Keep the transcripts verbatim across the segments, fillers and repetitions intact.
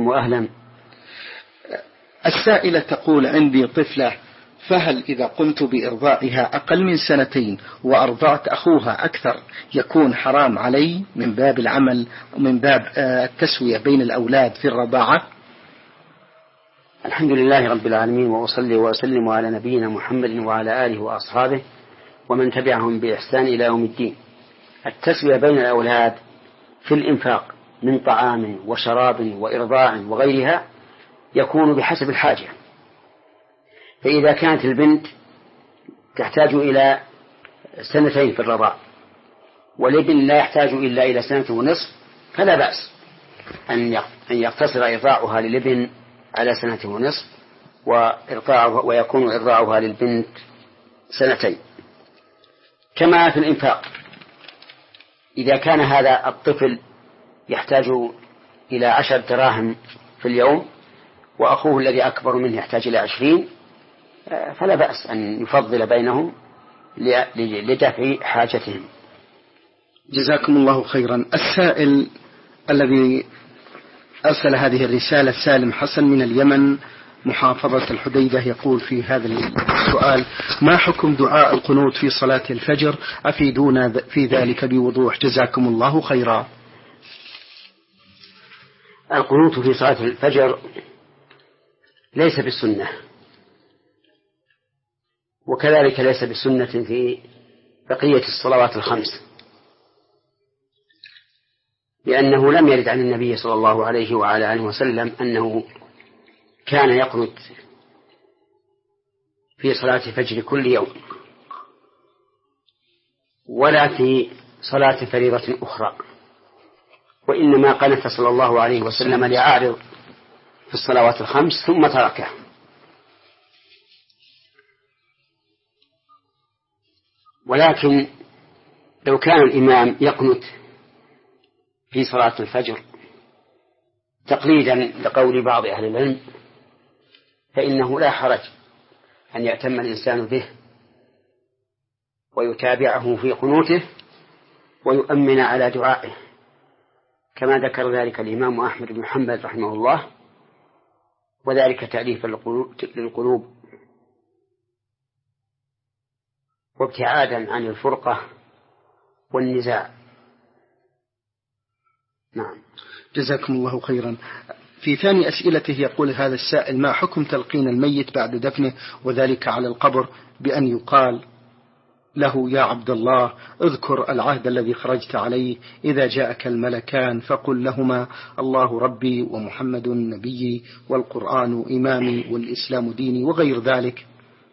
وأهلا. السائلة تقول: عندي طفلة، فهل إذا قمت بإرضاعها أقل من سنتين وأرضعت أخوها أكثر يكون حرام علي من باب العمل ومن باب التسوية بين الأولاد في الرضاعة؟ الحمد لله رب العالمين، وأصلي وأسلم على نبينا محمد وعلى آله وأصحابه ومن تبعهم بإحسان إلى يوم الدين. التسوية بين الأولاد في الإنفاق من طعام وشراب وإرضاع وغيرها يكون بحسب الحاجة. فإذا كانت البنت تحتاج إلى سنتين في الرضاع والابن لا يحتاج إلا إلى سنة ونصف فلا بأس أن يقتصر إرضاعها للابن على سنة ونصف ويكون إرضاعها للبنت سنتين. كما في الإنفاق، إذا كان هذا الطفل يحتاج إلى عشر دراهم في اليوم وأخوه الذي أكبر منه يحتاج إلى عشرين فلا بأس أن يفضل بينهم لدفع حاجتهم. جزاكم الله خيرا. السائل الذي أرسل هذه الرسالة سالم حسن من اليمن محافظة الحديدة يقول في هذا السؤال: ما حكم دعاء القنوت في صلاة الفجر؟ أفيدونا في ذلك بوضوح جزاكم الله خيرا. القنوت في صلاة الفجر ليس بالسنة، وكذلك ليس بالسنة في بقية الصلوات الخمس، لأنه لم يرد عن النبي صلى الله عليه وعلى آله وسلم أنه كان يقنت في صلاة الفجر كل يوم ولا في صلاة فريضة أخرى، وإنما قنت صلى الله عليه وسلم ليعارض في الصلوات الخمس ثم تركه. ولكن لو كان الإمام يقنت في صلاة الفجر تقليدا لقول بعض أهل العلم فإنه لا حرج أن يأتم الإنسان به ويتابعه في قنوته ويؤمن على دعائه، كما ذكر ذلك الإمام أحمد بن حنبل رحمه الله، وذلك تأليفا للقلوب وابتعادا عن الفرقة والنزاع. نعم. جزاكم الله خيرا. في ثاني أسئلته يقول هذا السائل: ما حكم تلقين الميت بعد دفنه وذلك على القبر بأن يقال له: يا عبد الله اذكر العهد الذي خرجت عليه، إذا جاءك الملكان فقل لهما الله ربي ومحمد نبيي والقرآن إمامي والإسلام ديني وغير ذلك؟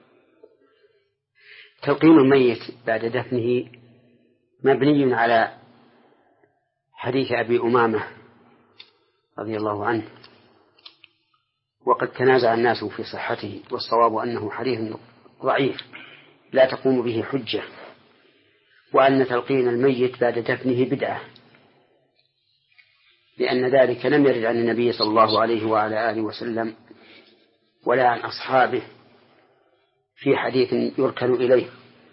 تلقين الميت بعد دفنه مبني على حديث أبي أمامة رضي الله عنه، وقد تنازع الناس في صحته، والصواب أنه حديث ضعيف لا تقوم به حجة، وأن تلقين الميت بعد دفنه بدعة، لأن ذلك لم يرد عن النبي صلى الله عليه وعلى آله وسلم ولا عن أصحابه في حديث يركن إليه،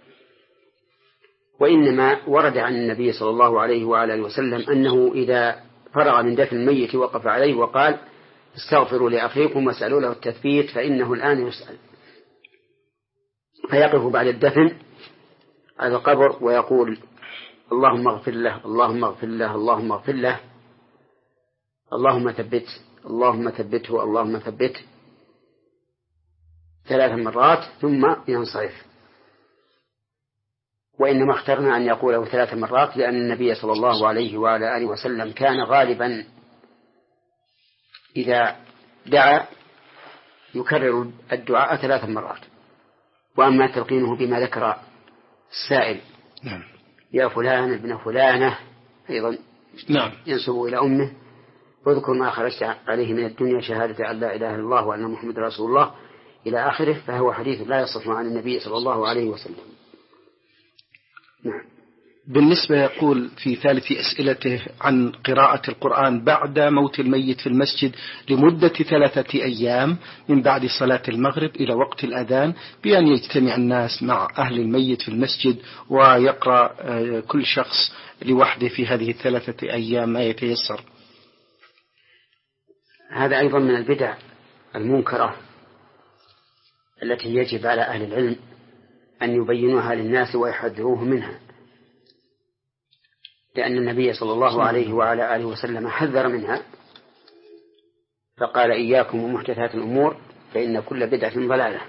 وإنما ورد عن النبي صلى الله عليه وعلى آله وسلم أنه إذا فرغ من دفن الميت وقف عليه وقال: استغفروا لأخيكم واسألوا له التثبيت فإنه الآن يسأل، فيقف بعد الدفن على القبر ويقول: اللهم اغفر له اللهم اغفر له اللهم اغفر له اللهم ثبت اللهم ثبته اللهم ثبته ثلاث مرات ثم ينصرف. وإنما اخترنا أن يقوله ثلاث مرات لأن النبي صلى الله عليه وعلى آله وسلم كان غالبا إذا دعا يكرر الدعاء ثلاث مرات. وأما تلقينه بما ذكر السائل: نعم. يا فلان ابن فلانة، أيضا نعم. ينسب إلى أمه: واذكر ما خرجت عليه من الدنيا شهادة أن لا إله إلا الله وأن محمد رسول الله إلى آخره، فهو حديث لا يصح عن النبي صلى الله عليه وسلم. نعم. بالنسبة يقول في ثالث أسئلته عن قراءة القرآن بعد موت الميت في المسجد لمدة ثلاثة أيام من بعد صلاة المغرب إلى وقت الأذان، بأن يجتمع الناس مع أهل الميت في المسجد ويقرأ كل شخص لوحده في هذه الثلاثة أيام ما يتيسر. هذا أيضا من البدع المنكرة التي يجب على أهل العلم أن يبينوها للناس ويحذروه منها، لأن النبي صلى الله عليه وعلى آله وسلم حذر منها فقال: إياكم ومحدثات الأمور فإن كل بدعة ضلالة.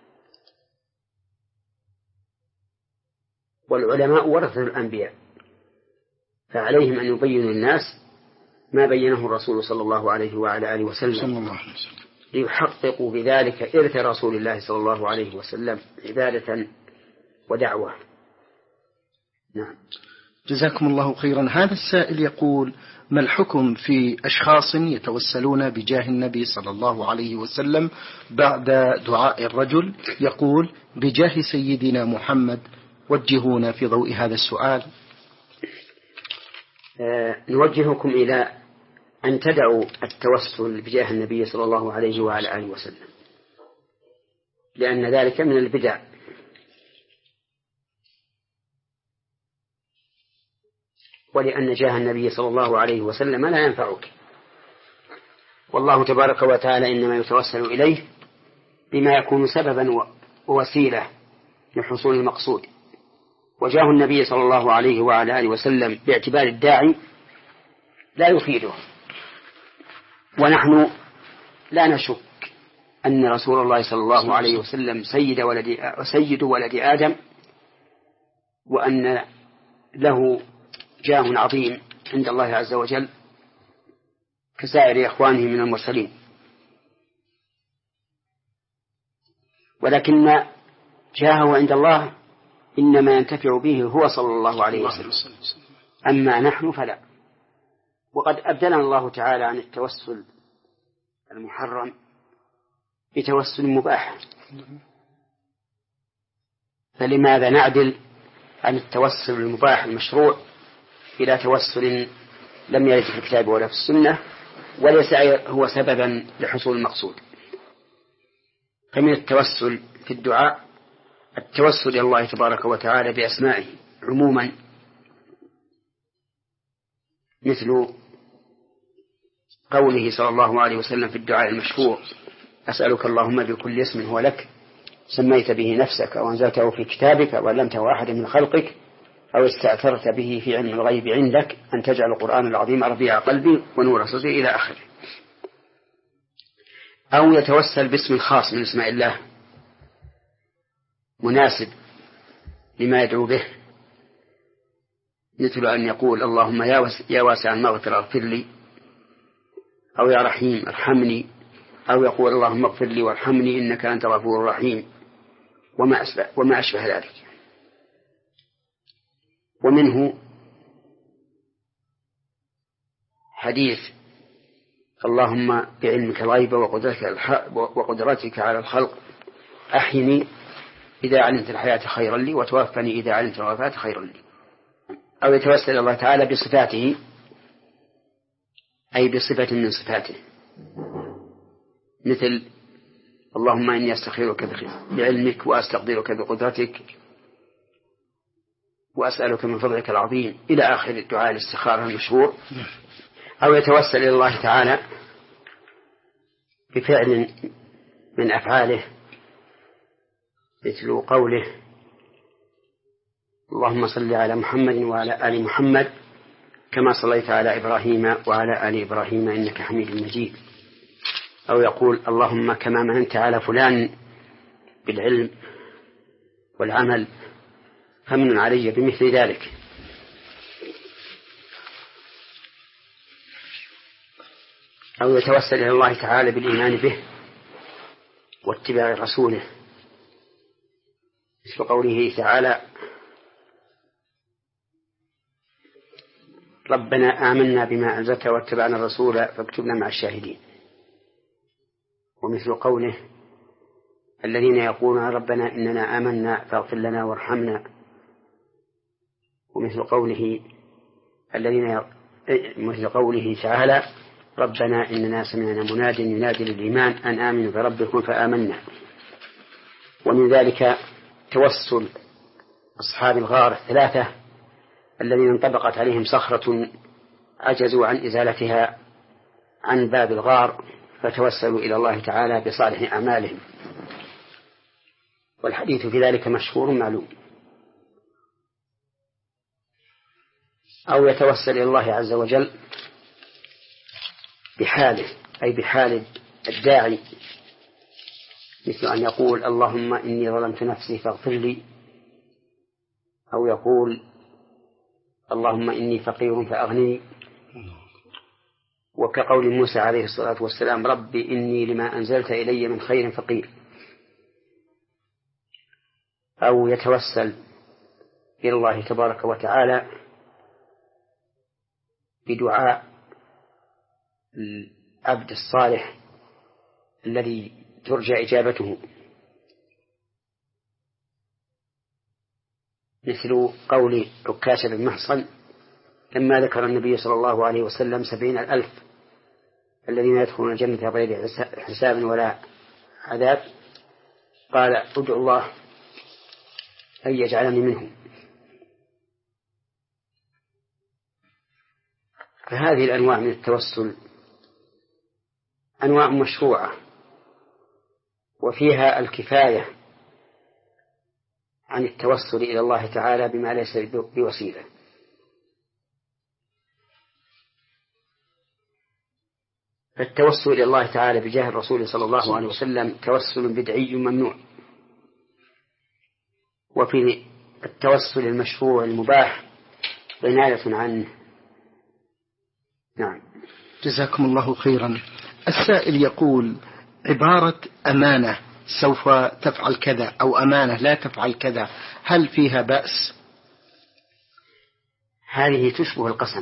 والعلماء ورثة الأنبياء، فعليهم أن يبينوا للناس ما بينه الرسول صلى الله عليه وعلى آله وسلم ليحققوا بذلك إرث رسول الله صلى الله عليه وسلم عبادة ودعوة. نعم. جزاكم الله خيرا. هذا السائل يقول: ما الحكم في أشخاص يتوسلون بجاه النبي صلى الله عليه وسلم بعد دعاء الرجل، يقول: بجاه سيدنا محمد وجهونا في ضوء هذا السؤال. آه نوجهكم إلى أن تدعوا التوسل بجاه النبي صلى الله عليه وعلى آله وسلم، لأن ذلك من البدع، ولأن جاه النبي صلى الله عليه وسلم لا ينفعك، والله تبارك وتعالى إنما يتوسل إليه بما يكون سببا ووسيلة لحصول المقصود، وجاه النبي صلى الله عليه وعلى آله وسلم باعتبار الداعي لا يفيده. ونحن لا نشك أن رسول الله صلى الله عليه وسلم سيد ولد سيد ولد آدم، وأن له جاه عظيم عند الله عز وجل كسائر إخوانه من المرسلين، ولكن جاهه عند الله إنما ينتفع به هو صلى الله عليه وسلم، أما نحن فلا. وقد أبدلنا الله تعالى عن التوسل المحرم بتوسل مباح، فلماذا نعدل عن التوسل المباح المشروع إلى توسل لم يرد في الكتاب ولا في السنة وليس هو سببا لحصول المقصود؟ فمن التوسل في الدعاء التوسل إلى الله تبارك وتعالى بأسمائه عموما، مثل قوله صلى الله عليه وسلم في الدعاء المشهور: أسألك اللهم بكل اسم هو لك سميت به نفسك أو أنزلته في كتابك أو علمته أحد من خلقك أو استأثرت به في علم الغيب عندك أن تجعل القرآن العظيم ربيع قلبي ونور صدري إلى آخره. أو يتوسل باسم خاص من اسماء الله مناسب لما يدعو به، مثل أن يقول: اللهم يا واسع المغفرة اغفر لي، أو يا رحيم ارحمني، أو يقول: اللهم اغفر لي وارحمني إنك أنت الغفور الرحيم، وما أشبه, وما أشبه ذلك. ومنه حديث: اللهم بعلمك الغيب وقدرتك على الخلق أحيني إذا علمت الحياة خيرا لي وتوفني إذا علمت الوفاة خيرا لي. أو يتوسل الله تعالى بصفاته، أي بصفة من صفاته، مثل: اللهم إني أستخيرك بعلمك وأستقدرك بقدرتك وأسألك من فضلك العظيم إلى آخر الدعاء الاستخارة المشهور. أو يتوسل إلى الله تعالى بفعل من أفعاله، مثل قوله: اللهم صل على محمد وعلى آل محمد كما صليت على إبراهيم وعلى آل إبراهيم إنك حميد مجيد. أو يقول: اللهم كما مننت على فلان بالعلم والعمل فمن علي بمثل ذلك. أو يتوسل إلى الله تعالى بالإيمان به واتباع رسوله، مثل قوله تعالى: ربنا آمنا بما أنزلت واتبعنا الرسول فاكتبنا مع الشاهدين. ومثل قوله: الذين يقولون ربنا إننا آمنا فاغفر لنا وارحمنا. ومثل قوله الذين مثل قوله تعالى: ربنا إننا سمعنا مناديا ينادي للإيمان أن آمنوا بربكم فآمنا. ومن ذلك توسل أصحاب الغار الثلاثة الذين انطبقت عليهم صخرة عجزوا عن إزالتها عن باب الغار فتوسلوا إلى الله تعالى بصالح أعمالهم، والحديث في ذلك مشهور معلوم. أو يتوسل إلى الله عز وجل بحاله، أي بحال الداعي، مثل أن يقول اللهم إني ظلمت نفسي فاغفر لي، أو يقول اللهم إني فقير فأغنني، وكقول موسى عليه الصلاة والسلام رب إني لما أنزلت إلي من خير فقير. أو يتوسل إلى الله تبارك وتعالى بدعاء العبد الصالح الذي ترجى إجابته، مثل قول عكاشة بن محصن لما ذكر النبي صلى الله عليه وسلم سبعين الألف الذين يدخلون الجنة بغير حساب ولا عذاب، قال ادعو الله أن يجعلني منهم. فهذه الأنواع من التوسل أنواع مشروعة، وفيها الكفاية عن التوسل إلى الله تعالى بما ليس بوسيلة. فالتوسل إلى الله تعالى بجاه الرسول صلى الله عليه وسلم توسل بدعي ممنوع. وفي التوسل المشروع المباح عناية عنه. نعم. جزاكم الله خيرا. السائل يقول عبارة أمانة سوف تفعل كذا أو أمانة لا تفعل كذا، هل فيها بأس؟ هذه تشبه القسم،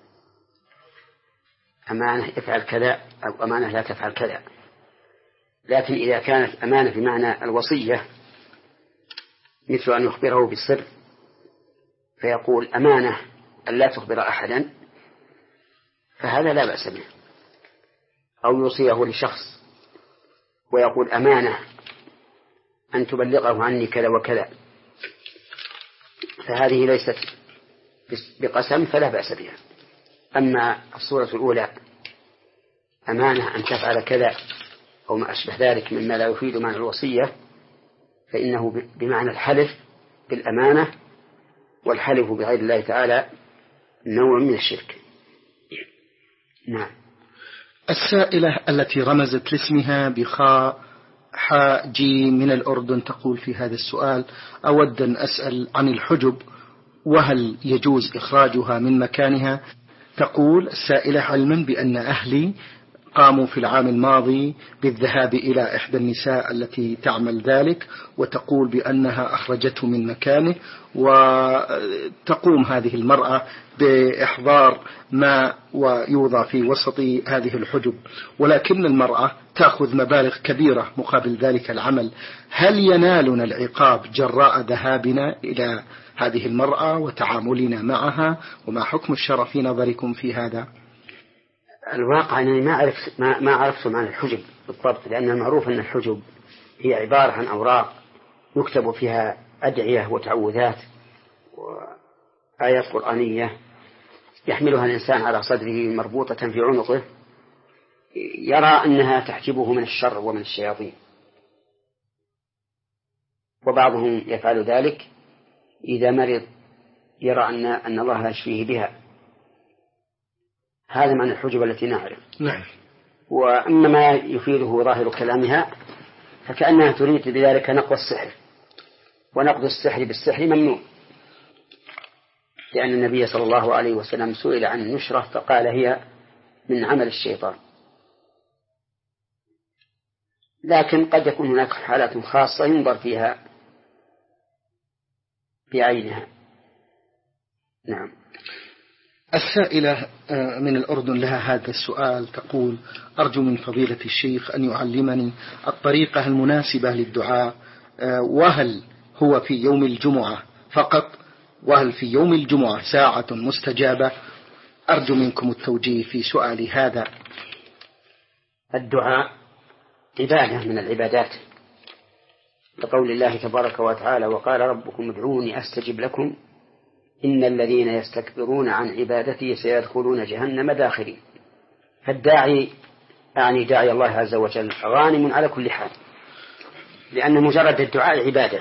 أمانة افعل كذا أو أمانة لا تفعل كذا، لكن إذا كانت أمانة بمعنى الوصية مثل أن يخبره بالسر فيقول أمانة أن لا تخبر أحدا، فهذا لا بأس به. أو يوصيه لشخص ويقول أمانة أن تبلغه عني كذا وكذا، فهذه ليست بقسم فلا بأس بها. أما الصورة الأولى أمانة أن تفعل كذا أو ما أشبه ذلك مما لا يفيد معنى الوصية، فإنه بمعنى الحلف بالأمانة، والحلف بغير الله تعالى نوع من الشرك. نعم. السائلة التي رمزت لاسمها بخاء حاء جيم من الأردن تقول في هذا السؤال أود أن أسأل عن الحجب وهل يجوز إخراجها من مكانها. تقول السائلة علما بأن أهلي قاموا في العام الماضي بالذهاب إلى إحدى النساء التي تعمل ذلك، وتقول بأنها أخرجته من مكانه، وتقوم هذه المرأة بإحضار ماء ويوضع في وسط هذه الحجب، ولكن المرأة تأخذ مبالغ كبيرة مقابل ذلك العمل. هل ينالنا العقاب جراء ذهابنا إلى هذه المرأة وتعاملنا معها، وما حكم الشرع في نظركم في هذا؟ الواقع أنني ما عرفت ما, ما عرفت عن الحجب بالضبط، لأن المعروف أن الحجب هي عبارة عن أوراق يكتب فيها أدعية وتعوذات وآيات قرآنية يحملها الإنسان على صدره مربوطة في عنقه، يرى أنها تحجبه من الشر ومن الشياطين، وبعضهم يفعل ذلك إذا مرض يرى أن أن الله يشفيه بها. هذا معنى الحجب التي نعرف. نعم. وأما ما يفيده ظاهر كلامها فكأنها تريد بذلك نقض السحر، ونقض السحر بالسحر ممنوع، لأن النبي صلى الله عليه وسلم سئل عن النشرة فقال هي من عمل الشيطان. لكن قد يكون هناك حالات خاصة ينظر فيها بعينها. نعم. السائلة من الأردن لها هذا السؤال تقول أرجو من فضيلة الشيخ أن يعلمني الطريقة المناسبة للدعاء، وهل هو في يوم الجمعة فقط، وهل في يوم الجمعة ساعة مستجابة؟ أرجو منكم التوجيه في سؤالي هذا. الدعاء عبادة من العبادات، لقول الله تبارك وتعالى وقال ربكم ادعوني أستجب لكم إن الذين يستكبرون عن عبادتي سيدخلون جهنم داخرين. فالداعي أعني داعي الله عز وجل غانم على كل حال، لأن مجرد الدعاء عبادة.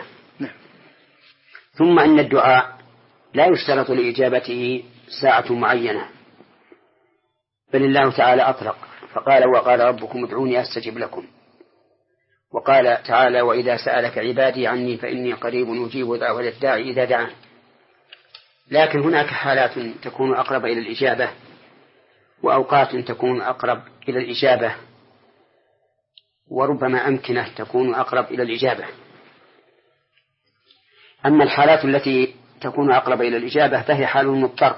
ثم أن الدعاء لا يشترط لإجابته ساعة معينة، بل الله تعالى أطلق فقال وقال ربكم ادعوني أستجب لكم، وقال تعالى وإذا سألك عبادي عني فإني قريب أجيب دعوة الداعي إذا دعان. لكن هناك حالات تكون أقرب إلى الإجابة، وأوقات تكون أقرب إلى الإجابة، وربما أمكنة تكون أقرب إلى الإجابة. أما الحالات التي تكون أقرب إلى الإجابة فهي حال المضطر،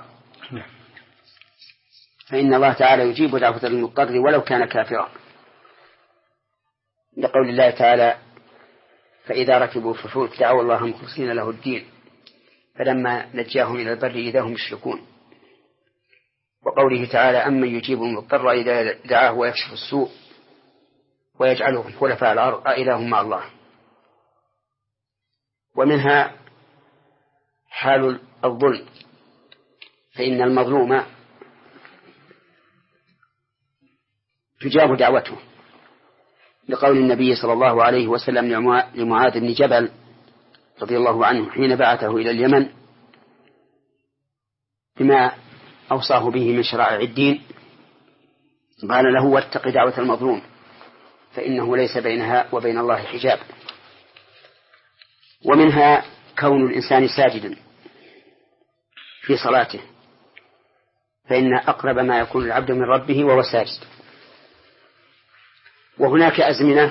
فإن الله تعالى يجيب دعوة المضطر ولو كان كافرا، لقول الله تعالى فإذا ركبوا في الفلك دعوا الله مخلصين له الدين فلما نجاهم إلى البر إذا هم يشركون. وقوله تعالى أمن يجيب المضطر إذا دعاه ويكشف السوء ويجعله خلفاء الأرض أإله مع الله. ومنها حال الظلم، فإن المظلوم تجاب دعوته، لقول النبي صلى الله عليه وسلم لمعاذ بن جبل رضي الله عنه حين بعثه إلى اليمن بما أوصاه به من شرائع الدين، قال له واتق دعوة المظلوم فإنه ليس بينها وبين الله حجاب. ومنها كون الإنسان ساجدا في صلاته، فإن أقرب ما يكون العبد من ربه وهو ساجد. وهناك أزمنة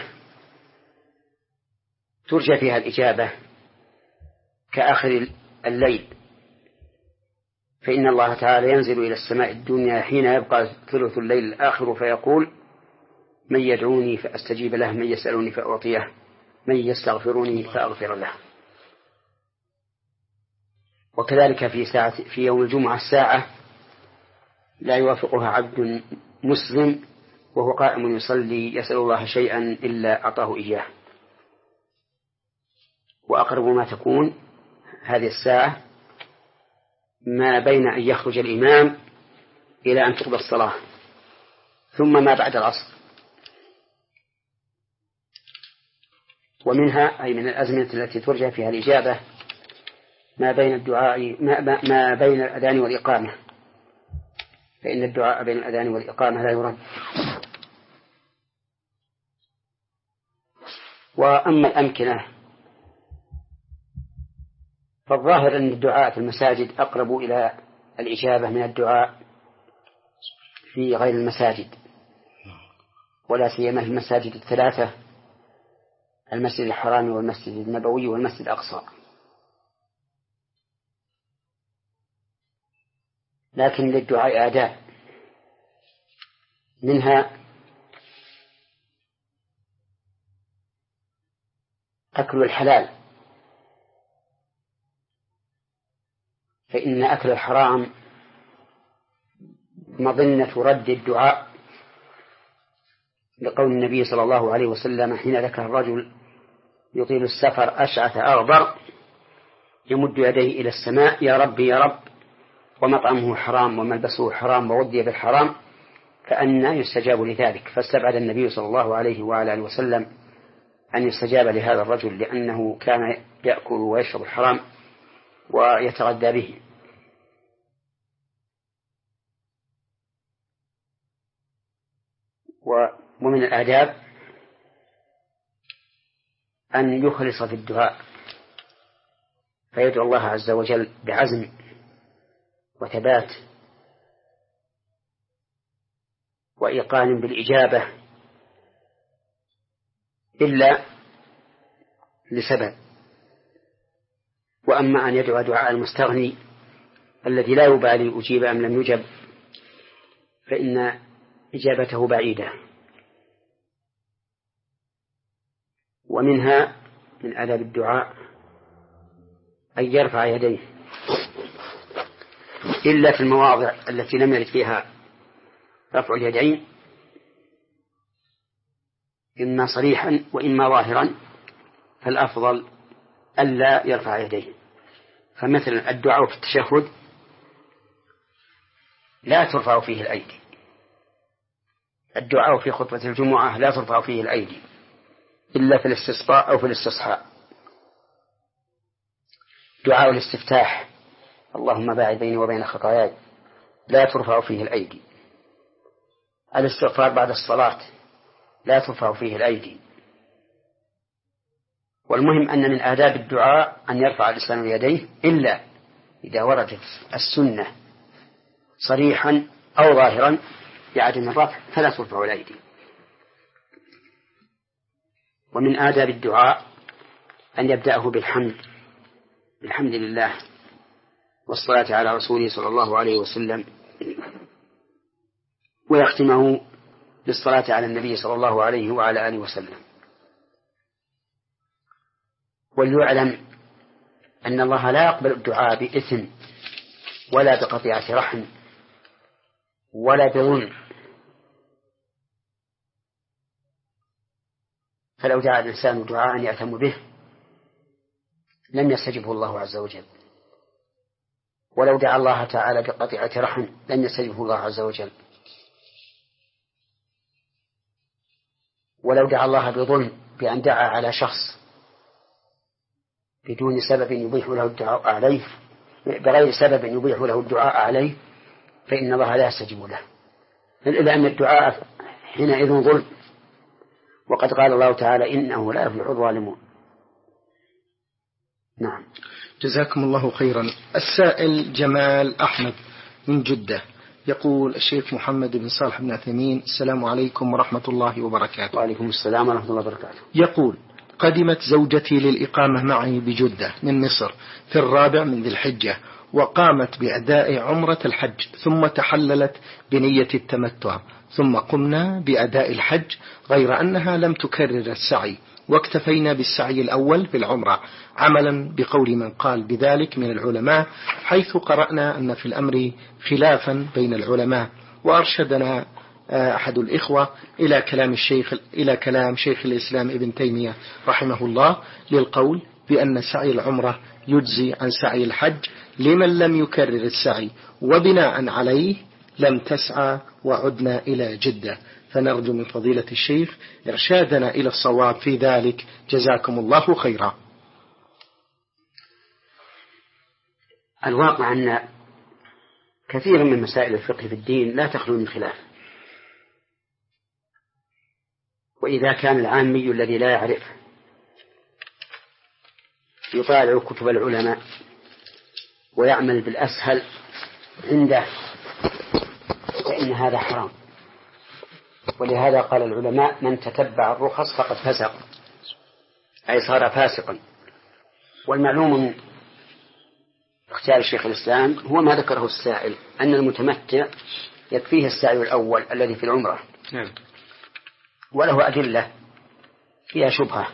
ترجى فيها الإجابة كآخر الليل، فإن الله تعالى ينزل إلى السماء الدنيا حين يبقى ثلث الليل الآخر فيقول من يدعوني فأستجيب له، من يسألني فأعطيه، من يستغفرني فأغفر له. وكذلك في ساعة في يوم الجمعة الساعة لا يوافقها عبد مسلم وهو قائم يصلي يسأل الله شيئا إلا أعطاه إياه. وأقرب ما تكون هذه الساعة ما بين أن يخرج الإمام إلى أن تقضى الصلاة، ثم ما بعد العصر. ومنها أي من الأزمنة التي ترجى فيها الإجابة ما بين الدعاء ما, ما بين الأذان والإقامة، فإن الدعاء بين الأذان والإقامة لا يرد. وأما الأمكنة فالظاهر أن الدعاء في المساجد أقرب إلى الإجابة من الدعاء في غير المساجد، ولا سيما في المساجد الثلاثة المسجد الحرام والمسجد النبوي والمسجد الأقصى. لكن للدعاء آداب، منها أكل الحلال، فإن أكل الحرام مظنة رد الدعاء، لقول النبي صلى الله عليه وسلم حين ذكر الرجل يطيل السفر أشعث أغبر يمد يديه إلى السماء يا رب يا رب ومطعمه حرام وملبسه حرام وغذي بالحرام فأنى يستجاب لذلك. فاستبعد النبي صلى الله عليه وعلى آله وسلم أن يستجاب لهذا الرجل، لأنه كان يأكل ويشرب الحرام ويتغذى به. ومن الآداب أن يخلص في الدعاء، فيدعو الله عز وجل بعزم وثبات وإيقان بالإجابة، إلا لسبب. وأما أن يدعو دعاء المستغني الذي لا يبالي أجيب أم لم يجب فإن إجابته بعيدة. ومنها من آداب الدعاء أن يرفع يديه، إلا في المواضع التي لم يرد فيها رفع اليدين إما صريحا وإما ظاهرا، فالأفضل ألا يرفع يديه. فمثلا الدعاء في التشهد لا ترفع فيه الأيدي، الدعاء في خطبة الجمعة لا ترفع فيه الأيدي إلا في الاستسقاء أو في الاستصحاء. دعاء الاستفتاح اللهم باعد بيني وبين خطاياي لا ترفع فيه الأيدي. الاستغفار بعد الصلاة لا ترفع فيه الأيدي. والمهم أن من آداب الدعاء أن يرفع الإنسان يديه إلا إذا وردت السنة صريحا أو ظاهرا بعدم الرفع فلا ترفع الأيدي. ومن آداب الدعاء أن يبدأه بالحمد الحمد لله والصلاة على رسوله صلى الله عليه وسلم، ويختمه بالصلاة على النبي صلى الله عليه وعلى آله وسلم. وليعلم أن الله لا يقبل الدعاء بإثم ولا بقطيعة رحم ولا بظلم. فلو دعا الإنسان دعاء يأثم به لم يستجبه الله عز وجل، ولو دعا الله تعالى بقطيعة رحم لم يستجبه الله عز وجل، ولو دعا الله بظلم بأن دعا على شخص بدون سبب يبيح له الدعاء عليه بغير سبب يبيح له الدعاء عليه فإن الله لا يستجيب له، لأن الدعاء حينئذ ظلم، وقد قال الله تعالى إنه لا يفلح الظالمون. نعم. جزاكم الله خيرا. السائل جمال أحمد من جدة يقول: الشيخ محمد بن صالح بن عثيمين، السلام عليكم ورحمة الله وبركاته. وعليكم السلام ورحمة الله وبركاته. يقول: قدمت زوجتي للإقامة معي بجدة من مصر في الرابع من ذي الحجة، وقامت بأداء عمرة الحج، ثم تحللت بنية التمتع، ثم قمنا بأداء الحج، غير أنها لم تكرر السعي، واكتفينا بالسعي الأول في العمرة، عملا بقول من قال بذلك من العلماء، حيث قرأنا أن في الأمر خلافا بين العلماء. وأرشدنا أحد الإخوة إلى كلام الشيخ إلى كلام شيخ الإسلام ابن تيمية رحمه الله للقول بأن سعي العمرة يجزي عن سعي الحج لمن لم يكرر السعي، وبناء عليه لم تسعى وعدنا إلى جدة. فنرجو من فضيلة الشيخ إرشادنا إلى الصواب في ذلك، جزاكم الله خيرا. الواقع أن كثيرا من مسائل الفقه في الدين لا تخلو من خلاف، وإذا كان العامي الذي لا يعرف يطالع كتب العلماء ويعمل بالأسهل عنده فإن هذا حرام. ولهذا قال العلماء: من تتبع الرخص فقد فسق، أي صار فاسقا. والمعلوم من اختيار شيخ الإسلام هو ما ذكره السائل، أن المتمتع يكفيه السعي الأول الذي في العمرة، وله أدلة فيها شبهة،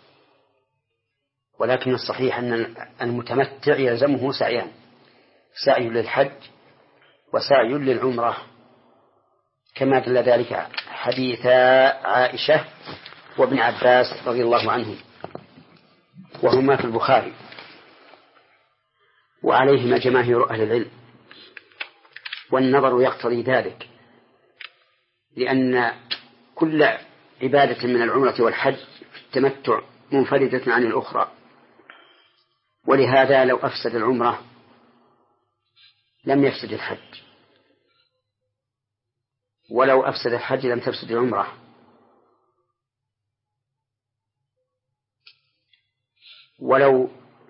ولكن الصحيح أن المتمتع يلزمه سعيان: سعي للحج وسعي للعمرة، كما دل ذلك حديث عائشة وابن عباس رضي الله عنهم، وهما في البخاري، وعليهما جماهير أهل العلم. والنظر يقتضي ذلك، لأن كل عبادة من العمرة والحج في التمتع منفردة عن الأخرى، ولهذا لو أفسد العمرة لم يفسد الحج، ولو أفسد الحج لم تفسد العمرة. ولو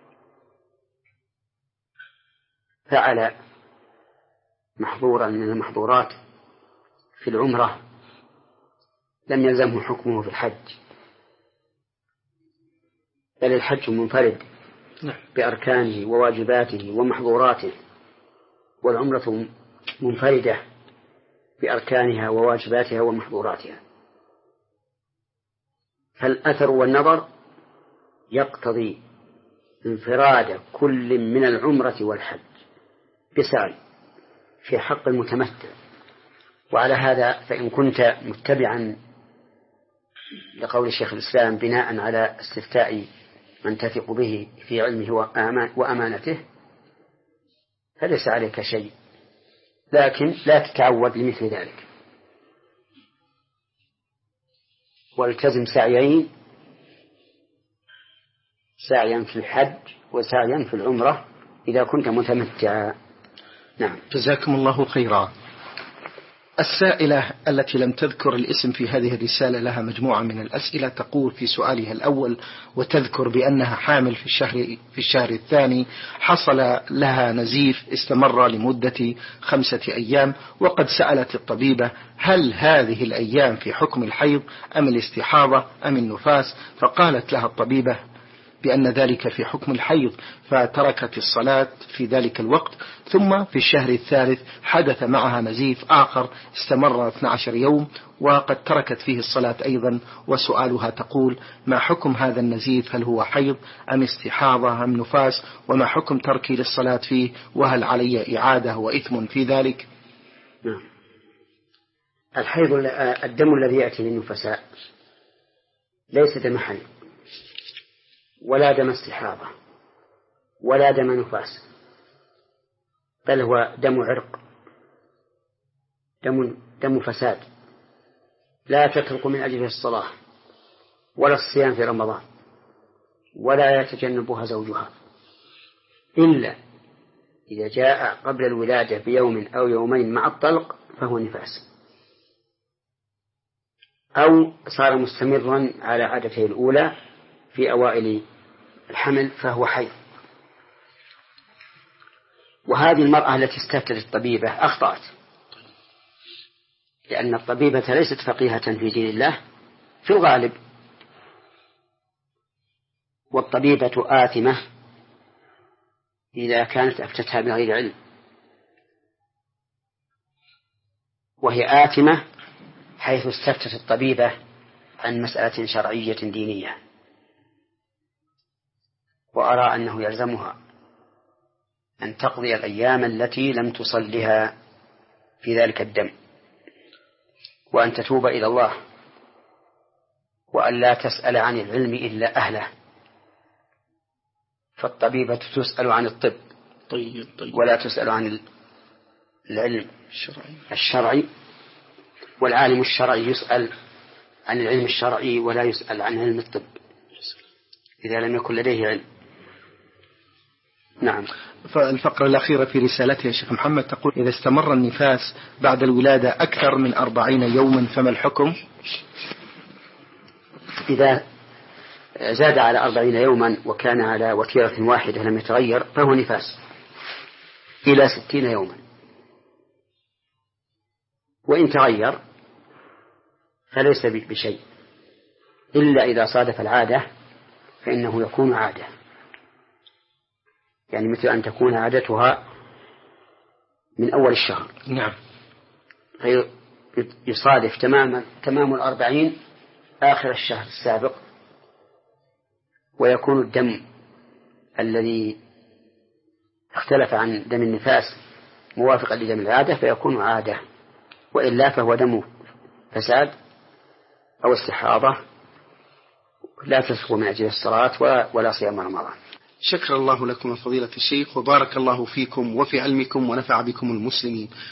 فعل محظورا من المحظورات في العمرة لم يلزمه حكمه في الحج، بل الحج منفرد بأركانه وواجباته ومحظوراته، والعمرة منفردة بأركانها وواجباتها ومحظوراتها. فالأثر والنظر يقتضي انفراد كل من العمرة والحج بسعي في حق المتمتع. وعلى هذا فإن كنت متبعا لقول شيخ الإسلام بناء على استفتاء من تثق به في علمه وأمانته فليس عليك شيء، لكن لا تتعود لمثل ذلك. والتزم سعيين، سعيا في الحج وسعيا في العمرة إذا كنت متمتعا. نعم. جزاكم الله خيرا. السائلة التي لم تذكر الاسم في هذه الرسالة لها مجموعة من الأسئلة. تقول في سؤالها الأول وتذكر بأنها حامل في الشهر, في الشهر الثاني، حصل لها نزيف استمر لمدة خمسة أيام، وقد سألت الطبيبة هل هذه الأيام في حكم الحيض أم الاستحاضة أم النفاس؟ فقالت لها الطبيبة بأن ذلك في حكم الحيض، فتركت الصلاة في ذلك الوقت. ثم في الشهر الثالث حدث معها نزيف آخر استمر اثني عشر يوم وقد تركت فيه الصلاة أيضا. وسؤالها تقول ما حكم هذا النزيف؟ هل هو حيض أم استحاضة أم نفاس؟ وما حكم تركي للصلاة فيه؟ وهل علي إعادة وإثم في ذلك؟ نعم. الحيض الدم الذي يأتي للنفساء ليس دم حيض ولا دم استحاضة ولا دم نفاس، بل هو دم عرق، دم, دم فساد لا تترك من أجله الصلاة ولا الصيام في رمضان ولا يتجنبها زوجها إلا إذا جاء قبل الولادة بيوم أو يومين مع الطلق فهو نفاس، أو صار مستمرا على عادته الأولى في أوائل الحمل فهو حيض. وهذه المرأة التي استفتت الطبيبة أخطأت، لأن الطبيبة ليست فقيهة في دين الله في الغالب، والطبيبة آثمة إذا كانت أفتتها بغير علم، وهي آثمة حيث استفتت الطبيبة عن مسألة شرعية دينية، وأرى أنه يلزمها أن تقضي الأيام التي لم تصلها في ذلك الدم، وأن تتوب إلى الله، وأن لا تسأل عن العلم إلا أهله، فالطبيبة تسأل عن الطب طيب طيب. ولا تسأل عن العلم الشرعي. الشرعي، والعالم الشرعي يسأل عن العلم الشرعي ولا يسأل عن علم الطب إذا لم يكن لديه علم. نعم. فالفقرة الأخيرة في رسالتها يا شيخ محمد تقول إذا استمر النفاس بعد الولادة أكثر من أربعين يوما فما الحكم؟ إذا زاد على أربعين يوما وكان على وتيرة واحدة لم يتغير فهو نفاس إلى ستين يوما، وإن تغير فليس بشيء إلا إذا صادف العادة فإنه يكون عادة، يعني مثل أن تكون عادتها من أول الشهر. نعم. يصادف تمام تمام الأربعين آخر الشهر السابق، ويكون الدم الذي اختلف عن دم النفاس موافقا لدم العادة فيكون عادة، وإلا فهو دم فساد أو استحاضة لا تسقط من أجل الصلاة ولا صيام رمضان. شكر الله لكم فضيلة الشيخ، وبارك الله فيكم وفي علمكم ونفع بكم المسلمين.